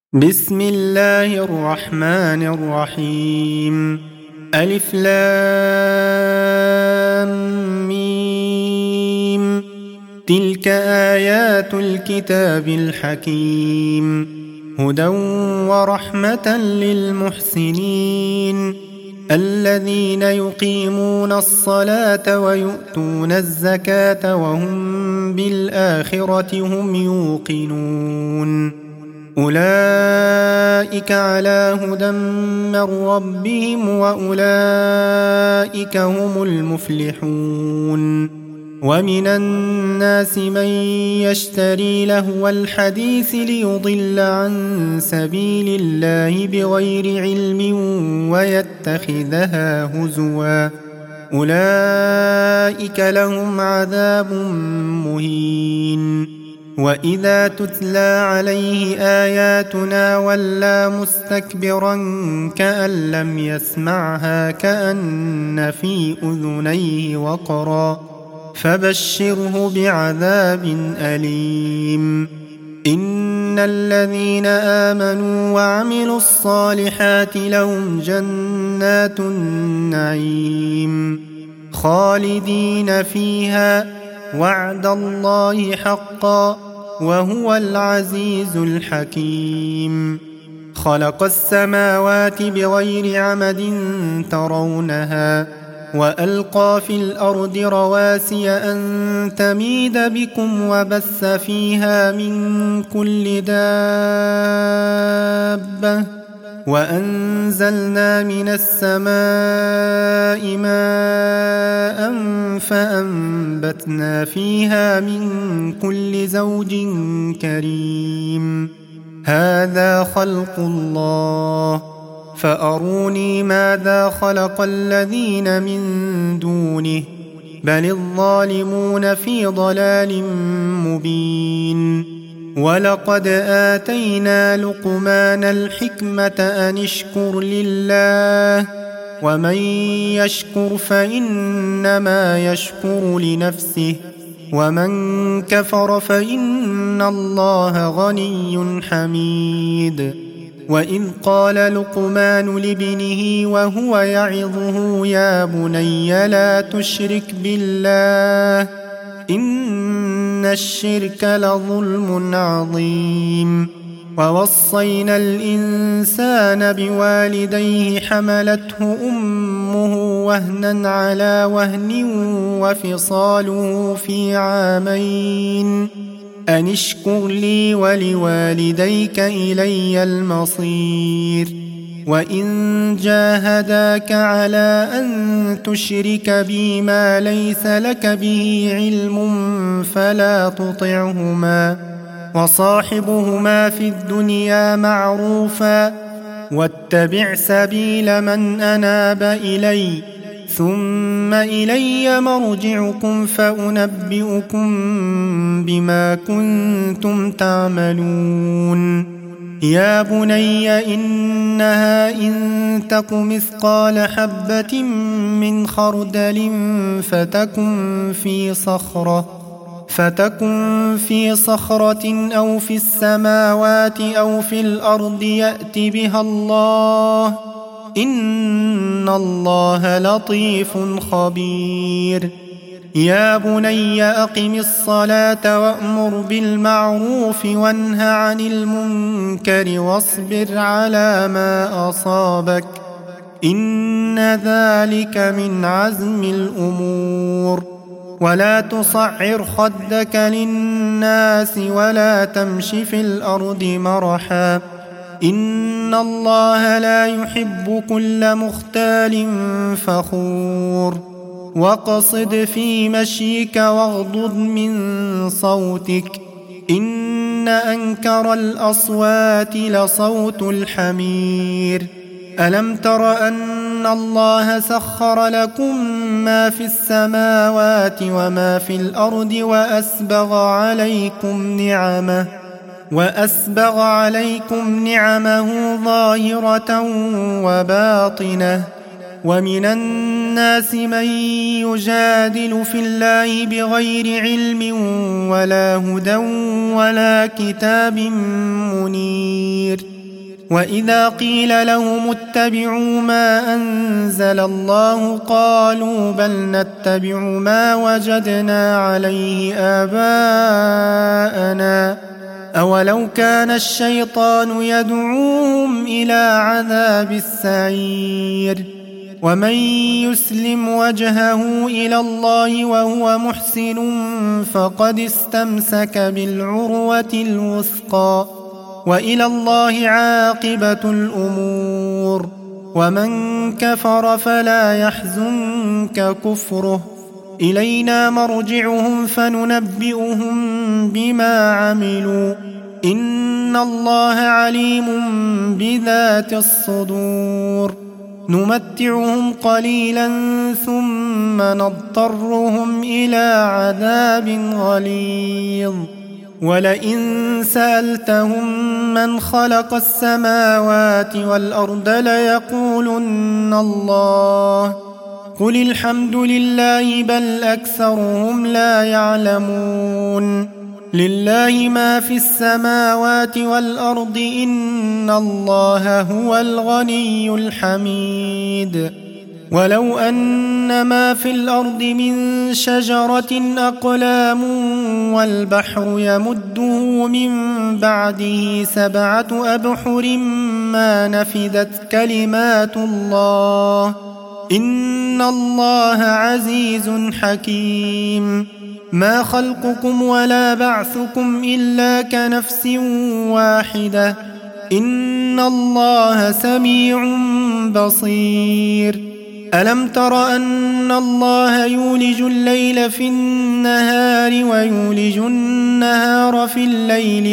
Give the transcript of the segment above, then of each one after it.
بسم الله الرحمن الرحيم. ألف لام ميم. تلك آيات الكتاب الحكيم، هدى ورحمة للمحسنين الذين يقيمون الصلاة ويؤتون الزكاة وهم بالآخرة هم يوقنون. أولئك على هدى من ربهم وأولئك هم المفلحون. ومن الناس من يشتري لهو الحديث ليضل عن سبيل الله بغير علم ويتخذها هزوا، أولئك لهم عذاب مهين. وإذا تتلى عليه آياتنا ولى مستكبرا كأن لم يسمعها كأن في أذنيه وقرا، فبشره بعذاب أليم. إن الذين آمنوا وعملوا الصالحات لهم جنات النعيم خالدين فيها، وعد الله حقا وهو العزيز الحكيم. خلق السماوات بغير عمد ترونها وألقى في الأرض رواسي أن تميد بكم وبث فيها من كل دابة، وأنزلنا من السماء ماء فأنبتنا فيها من كل زوج كريم. هذا خلق الله، فأروني ماذا خلق الذين من دونه، بل الظالمون في ضلال مبين. ولقد آتينا لقمان الحكمة أن اشكر لله، ومن يشكر فإنما يشكر لنفسه، ومن كفر فإن الله غني حميد. وإذ قال لقمان لابنه وهو يعظه يا بني لا تشرك بالله إن الشرك لظلم عظيم. ووصينا الإنسان بوالديه حملته أمه وهنا على وهن وفصاله في عامين أن اشكر لي ولوالديك إلي المصير. وإن جاهداك على أن تشرك بي ما ليس لك به علم فلا تطعهما، وصاحبهما في الدنيا معروفا، واتبع سبيل من أناب إلي، ثم إلي مرجعكم فأنبئكم بما كنتم تعملون. يا بني إنها إن تك مثقال حبة من خردل فتكن في صخرة أو في السماوات أو في الأرض يأت بها الله، إن الله لطيف خبير. يا بني أقم الصلاة وأمر بالمعروف وانه عن المنكر واصبر على ما أصابك، إن ذلك من عزم الأمور. ولا تصعر خدك للناس ولا تمش في الأرض مرحا، إن الله لا يحب كل مختال فخور. واقصد في مشيك واغضض من صوتك، إن أنكر الأصوات لصوت الحمير. ألم تر أن الله سخر لكم ما في السماوات وما في الأرض وأسبغ عليكم نعمه ظاهرة وباطنة. ومن الناس من يجادل في الله بغير علم ولا هدى ولا كتاب منير وإذا قيل لهم اتبعوا ما أنزل الله قالوا بل نتبع ما وجدنا عليه آباءنا أولو كان الشيطان يدعوهم إلى عذاب السعير ومن يسلم وجهه إلى الله وهو محسن فقد استمسك بالعروة الوثقى وإلى الله عاقبة الأمور ومن كفر فلا يحزنك كفره إلينا مرجعهم فننبئهم بما عملوا إن الله عليم بذات الصدور نمتعهم قليلا ثم نضطرهم إلى عذاب غليظ ولئن سألتهم من خلق السماوات والأرض ليقولن الله قل الحمد لله بل أكثرهم لا يعلمون لله ما في السماوات والأرض إن الله هو الغني الحميد ولو أن ما في الأرض من شجرة أقلام والبحر يمده من بعده 7 أبحر ما نفدت كلمات الله إن الله عزيز حكيم ما خلقكم ولا بعثكم إلا كنفس واحدة إن الله سميع بصير ألم تر أن الله يولج الليل في النهار ويولج النهار في الليل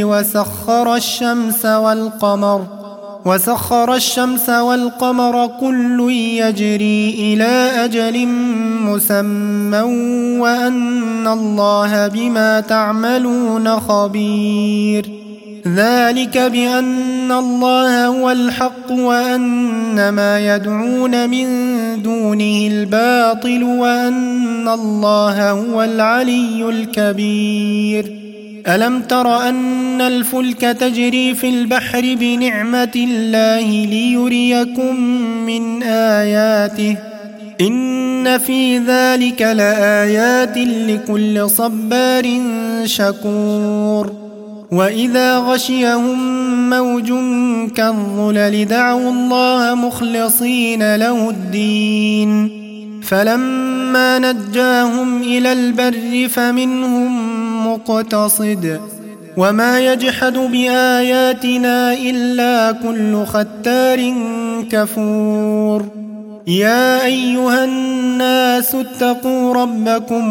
وسخر الشمس والقمر كل يجري إلى أجل مسمى وأن الله بما تعملون خبير ذلك بأن الله هو الحق وأن ما يدعون من دونه الباطل وأن الله هو العلي الكبير ألم تر أن الفلك تجري في البحر بنعمة الله ليريكم من آياته إن في ذلك لآيات لكل صبار شكور وإذا غشيهم موج كالظلل دعوا الله مخلصين له الدين فلما نجاهم إلى البر فمنهم مقتصد وما يجحد بآياتنا إلا كل ختار كفور يا أيها الناس اتقوا ربكم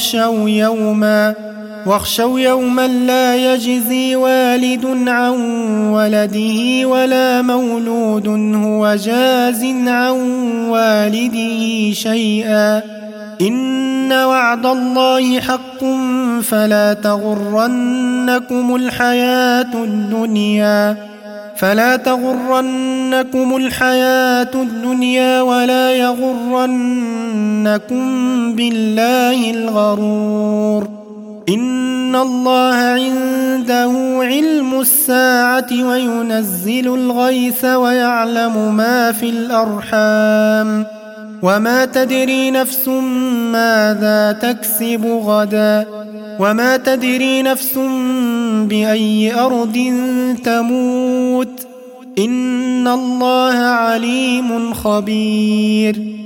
واخشوا يوما لا يجزي والد عن ولده ولا مولود هو جاز عن والده شيئا إن وعد الله حق فلا تغرنكم الحياة الدنيا ولا يغرنكم بالله الغرور إن الله عنده علم الساعة وينزل الغيث ويعلم ما في الأرحام وما تدري نفس ماذا تكسب غدا وما تدري نفس بأي أرض تموت إن الله عليم خبير